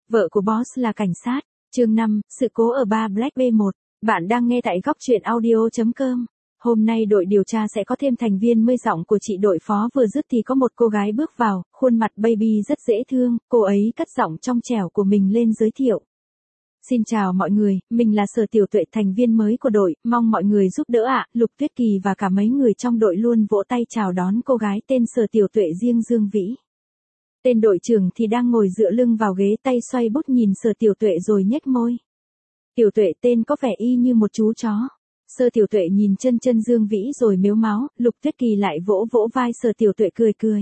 Vợ của boss là cảnh sát. Chương 5, sự cố ở bar Black B1. Bạn đang nghe tại góc truyện audio.com. Hôm nay đội điều tra sẽ có thêm thành viên mới. Giọng của chị đội phó vừa dứt thì có một cô gái bước vào, khuôn mặt baby rất dễ thương, cô ấy cất giọng trong trẻo của mình lên giới thiệu. Xin chào mọi người, mình là Sở Tiểu Tuệ, thành viên mới của đội, mong mọi người giúp đỡ ạ. Lục Tuyết Kỳ và cả mấy người trong đội luôn vỗ tay chào đón cô gái tên Sở Tiểu Tuệ riêng Dương Vĩ. Tên đội trưởng thì đang ngồi dựa lưng vào ghế, tay xoay bút nhìn Sở Tiểu Tuệ rồi nhếch môi. Tiểu Tuệ tên có vẻ y như một chú chó. Sở Tiểu Tuệ nhìn chân Dương Vĩ rồi mếu máo, Lục Tuyết Kỳ lại vỗ vỗ vai Sở Tiểu Tuệ cười.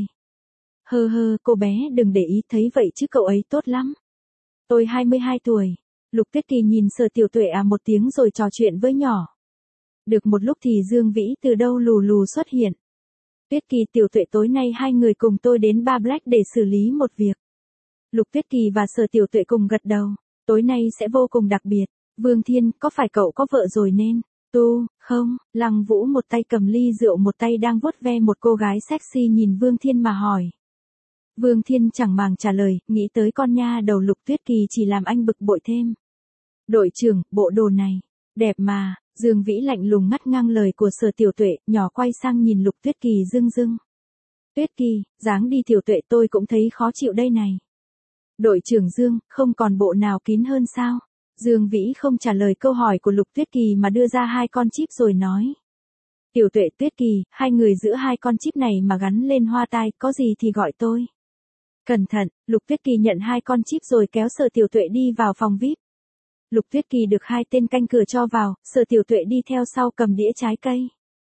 Hơ, cô bé đừng để ý, thấy vậy chứ cậu ấy tốt lắm. Tôi 22 tuổi. Lục Tuyết Kỳ nhìn Sở Tiểu Tuệ một tiếng rồi trò chuyện với nhỏ. Được một lúc thì Dương Vĩ từ đâu lù lù xuất hiện. Tuyết Kỳ, Tiểu Tuệ, tối nay hai người cùng tôi đến bar Black để xử lý một việc. Lục Tuyết Kỳ và Sở Tiểu Tuệ cùng gật đầu. Tối nay sẽ vô cùng đặc biệt. Vương Thiên, có phải cậu có vợ rồi nên? Không. Lăng Vũ một tay cầm ly rượu, một tay đang vuốt ve một cô gái sexy nhìn Vương Thiên mà hỏi. Vương Thiên chẳng màng trả lời, nghĩ tới con nha đầu Lục Tuyết Kỳ chỉ làm anh bực bội thêm. Đội trưởng, bộ đồ này, đẹp mà. Dương Vĩ lạnh lùng ngắt ngang lời của Sở Tiểu Tuệ, nhỏ quay sang nhìn Lục Tuyết Kỳ dưng. Tuyết Kỳ, dáng đi Tiểu Tuệ, tôi cũng thấy khó chịu đây này. Đội trưởng Dương, không còn bộ nào kín hơn sao? Dương Vĩ không trả lời câu hỏi của Lục Tuyết Kỳ mà đưa ra hai con chip rồi nói. Tiểu Tuệ, Tuyết Kỳ, hai người giữ hai con chip này mà gắn lên hoa tai, có gì thì gọi tôi. Cẩn thận. Lục Tuyết Kỳ nhận hai con chip rồi kéo Sở Tiểu Tuệ đi vào phòng VIP. Lục Tuyết Kỳ được hai tên canh cửa cho vào, Sở Tiểu Tuệ đi theo sau cầm đĩa trái cây.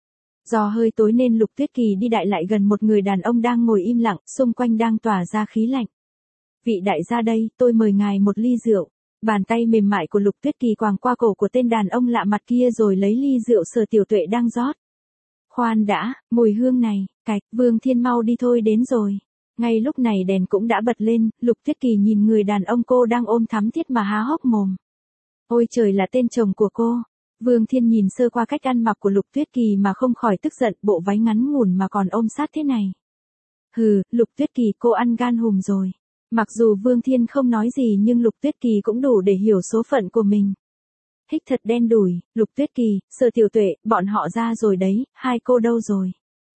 Do hơi tối nên Lục Tuyết Kỳ đi đại lại gần một người đàn ông đang ngồi im lặng, xung quanh đang tỏa ra khí lạnh. Vị đại gia đây, tôi mời ngài một ly rượu. Bàn tay mềm mại của Lục Tuyết Kỳ quàng qua cổ của tên đàn ông lạ mặt kia rồi lấy ly rượu Sở Tiểu Tuệ đang rót. Khoan đã, mùi hương này, Vương Thiên mau đi thôi, đến rồi. Ngay lúc này đèn cũng đã bật lên, Lục Tuyết Kỳ nhìn người đàn ông cô đang ôm thắm thiết mà há hốc mồm. Ôi trời, là tên chồng của cô. Vương Thiên nhìn sơ qua cách ăn mặc của Lục Tuyết Kỳ mà không khỏi tức giận, bộ váy ngắn ngủn mà còn ôm sát thế này. Hừ, Lục Tuyết Kỳ, cô ăn gan hùm rồi. Mặc dù Vương Thiên không nói gì nhưng Lục Tuyết Kỳ cũng đủ để hiểu số phận của mình. Hích thật đen đủi. Lục Tuyết Kỳ, Sở Tiểu Tuệ, bọn họ ra rồi đấy, hai cô đâu rồi?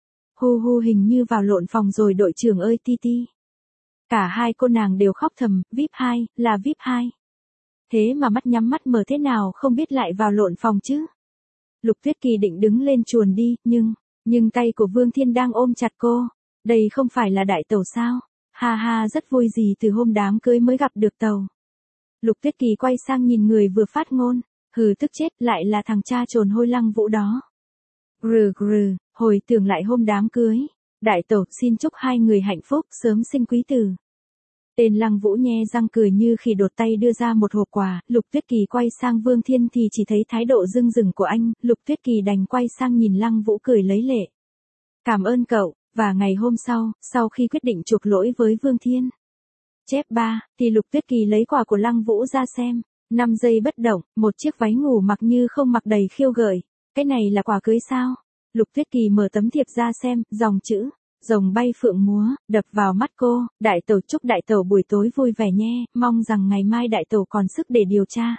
Hu hình như vào lộn phòng rồi đội trưởng ơi Titi. Cả hai cô nàng đều khóc thầm, VIP 2, là VIP 2. Thế mà mắt nhắm mắt mở thế nào không biết lại vào lộn phòng chứ. Lục Tuyết Kỳ định đứng lên chuồn đi, nhưng tay của Vương Thiên đang ôm chặt cô. Đây không phải là đại tẩu sao? Ha, rất vui gì từ hôm đám cưới mới gặp được tàu. Lục Tuyết Kỳ quay sang nhìn người vừa phát ngôn. Hừ, tức chết, lại là thằng cha trồn hôi Lăng Vũ đó. Grừ, hồi tưởng lại hôm đám cưới. Đại tẩu, xin chúc hai người hạnh phúc, sớm sinh quý tử. Tên Lăng Vũ nhe răng cười như khi đột tay đưa ra một hộp quà. Lục Tuyết Kỳ quay sang Vương Thiên thì chỉ thấy thái độ rưng rừng của anh. Lục Tuyết Kỳ đành quay sang nhìn Lăng Vũ cười lấy lệ. Cảm ơn cậu. Và ngày hôm sau khi quyết định chuộc lỗi với Vương Thiên. Chép 3, thì Lục Tuyết Kỳ lấy quà của Lăng Vũ ra xem. 5 giây bất động, một chiếc váy ngủ mặc như không mặc đầy khiêu gợi. Cái này là quà cưới sao? Lục Tuyết Kỳ mở tấm thiệp ra xem, dòng chữ rồng bay phượng múa đập vào mắt cô. Đại tẩu, chúc đại tẩu buổi tối vui vẻ nhé, mong rằng ngày mai đại tẩu còn sức để điều tra.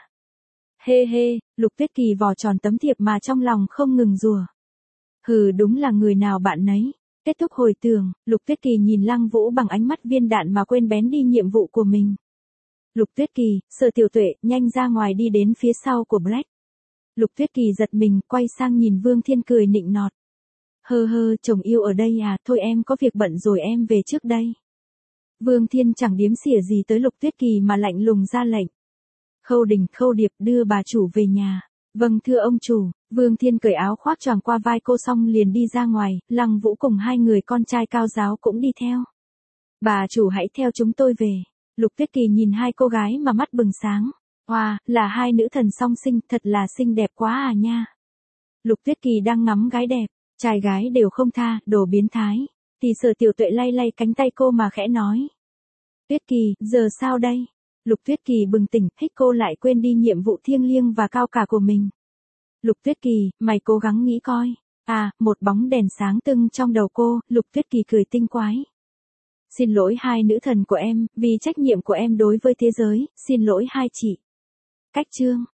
Hê, Lục Tuyết Kỳ vò tròn tấm thiệp mà trong lòng không ngừng rủa. Hừ, đúng là người nào bạn nấy. Kết thúc hồi tưởng, Lục Tuyết Kỳ nhìn Lăng Vũ bằng ánh mắt viên đạn mà quên bén đi nhiệm vụ của mình. Lục Tuyết Kỳ, Sở Tiểu Tuệ, nhanh ra ngoài đi, đến phía sau của Black. Lục Tuyết Kỳ giật mình, quay sang nhìn Vương Thiên cười nịnh nọt. Hơ, chồng yêu ở đây à, thôi em có việc bận rồi, em về trước đây. Vương Thiên chẳng điếm xỉa gì tới Lục Tuyết Kỳ mà lạnh lùng ra lệnh. Khâu Điệp, đưa bà chủ về nhà. Vâng thưa ông chủ. Vương Thiên cởi áo khoác choàng qua vai cô xong liền đi ra ngoài, Lăng Vũ cùng hai người con trai cao giáo cũng đi theo. Bà chủ hãy theo chúng tôi về. Lục Tuyết Kỳ nhìn hai cô gái mà mắt bừng sáng. Wow, là hai nữ thần song sinh, thật là xinh đẹp quá à nha. Lục Tuyết Kỳ đang ngắm gái đẹp, trai gái đều không tha, đồ biến thái. Thì Sở Tiểu Tuệ lay cánh tay cô mà khẽ nói. Tuyết Kỳ, giờ sao đây? Lục Tuyết Kỳ bừng tỉnh, hích cô lại quên đi nhiệm vụ thiêng liêng và cao cả của mình. Lục Tuyết Kỳ, mày cố gắng nghĩ coi. À, một bóng đèn sáng tưng trong đầu cô, Lục Tuyết Kỳ cười tinh quái. Xin lỗi hai nữ thần của em, vì trách nhiệm của em đối với thế giới, xin lỗi hai chị. Cách chương